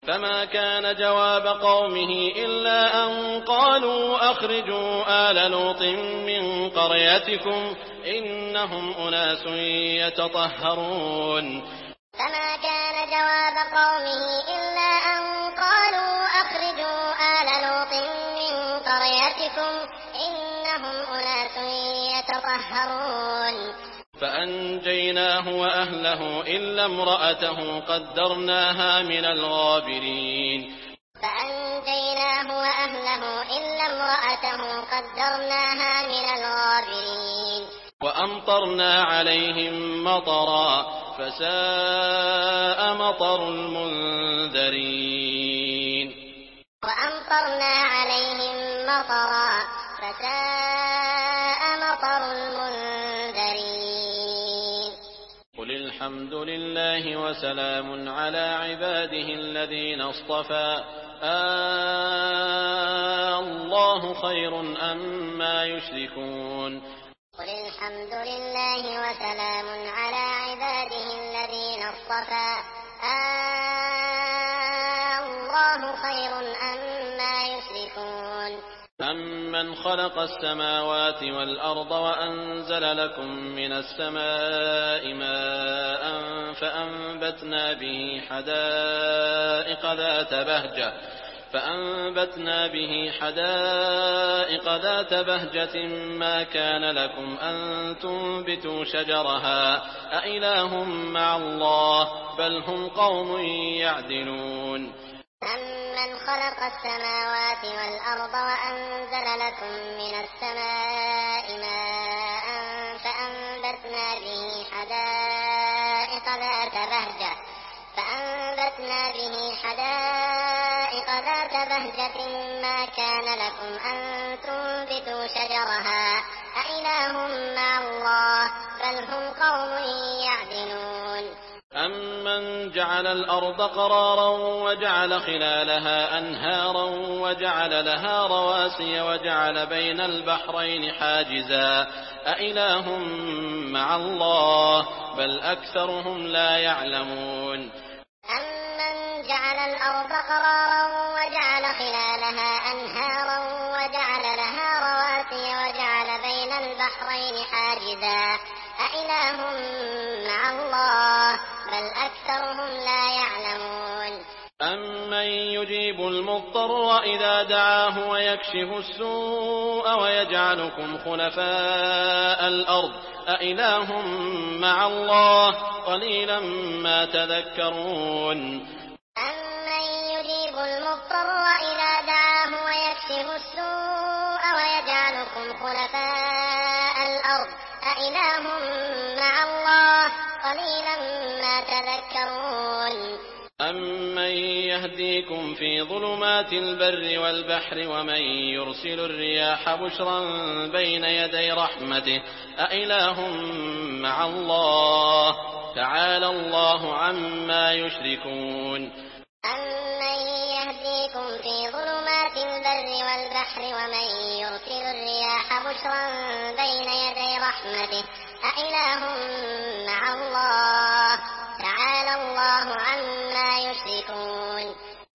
فما كان جواب قومه إلا أن قالوا أخرجوا آل لوط من قريتكم إنهم أناس يتطهرون. فما كان جواب قومه إلا أن قالوا أخرجوا آل لوط من قريتكم إنهم أناس يتطهرون. فأنجيناه وأهله إلا امرأته قدرناها من الغابرين. فأنجيناه وأهله إلا امرأته قدرناها من الغابرين. وأمطرنا عليهم مطرا فساء مطر المنذرين. وأمطرنا عليهم مطرا فساء مطر المنذرين. قل الحمد لله وسلام على عباده الذين اصطفى الله خير أما يشركون. قل الحمد لله وسلام على عباده الذين اصطفى الله خير أما يشركون. أمن خلق السماوات والأرض وأنزل لكم من السماء ماء فأنبتنا به حدائق ذات بهجة ما كان لكم أن تنبتوا شجرها أإله مع الله بل هم قوم يعدلون. أمن خلق السماوات والأرض وأنزل لكم من السماء ماء فأنبتنا به حدائق ذات بهجة ما كان لكم أن تنبتوا شجرها أإله مع الله بل هم قوم يعدلون. أمن جعل الأرض قرارا وجعل خلالها أنهارا وجعل لها رواسي وجعل بين البحرين حاجزا أإله مع الله بل أكثرهم لا يعلمون. أمن جعل الأرض قرارا وجعل خلالها أنهارا وجعل لها رواسي وجعل بين البحرين حاجزا أإله مع الله بل أكثرهم لا يعلمون. أمن يجيب المضطر إذا دعاه ويكشف السوء ويجعلكم خلفاء الأرض أإله مع الله قليلا ما تذكرون. أمن يجيب المضطر إذا دعاه ويكشف السوء ويجعلكم خلفاء الأرض أإله مع الله قليلا ما تذكرون. أمن يهديكم في ظلمات البر والبحر ومن يرسل الرياح بشرا بين يدي رحمته أإله مع الله تعالى الله عما يشركون. أمن يهديكم في ظلمات البر والبحر ومن يرسل الرياح بشرا بين يدي رحمته أإله مع الله تعالى الله عما يشركون.